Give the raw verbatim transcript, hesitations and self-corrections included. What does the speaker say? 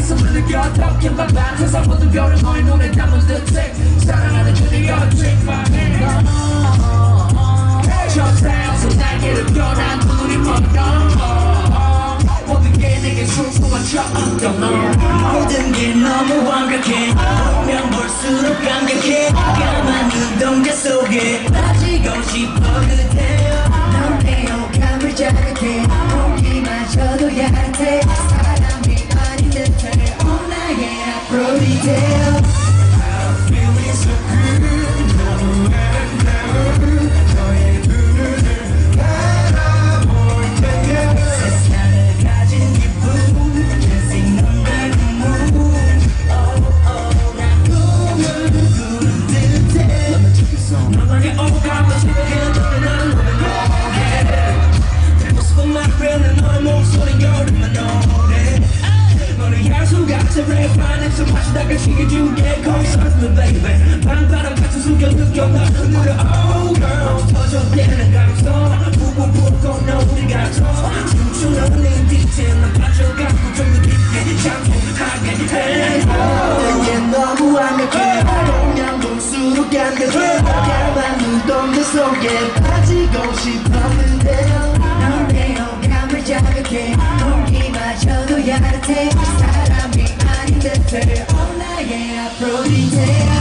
가슴을 느껴 어떻게 밤밤 세상 모든 별을 너의 눈에 담은 듯해 사랑하는 그대여 take my hand 천사에서 날개를 펴난 눈이 멀던 모든 게 내게 순수한 척던 모든 게 너무 완벽해 보면 볼수록 감격해 까만 눈동자 속에 빠지고 싶어 그대여 너의 호감을 자극해 공기마저도 얕아 사람이 아닌 듯해 온 나의 앞으로 디테일 I'm feeling so good 너무 아름다운 너의 두 눈을 바라볼 때에 세상을 가진 기분 Kissing under the moon Oh oh 난 꿈을 꾸는 듯해 너만의 오감을 지배해 너는 나를 노래해 내 모습은 말하는 너의 목소리 여름만 노래 너를 향한 수같이 랩하는 숨 마시다가 시계줄게 거기서 me baby 밤바람 같은 숨겨 느껴 날 흔들어 Oh girl 터져대는 감성 부부 불고 너를 가져 춤추는 네 뒤에 난 빠져가고 좀 더 깊게 잠수하게 해 내게 너무 완벽해 보면 볼수록 감격해 까만 눈동자 속에 빠지고 싶었는데 너의 호감을 자극해 공기마저도 야릇해 사람이 아닌 듯해 온 나의 앞으로 디테일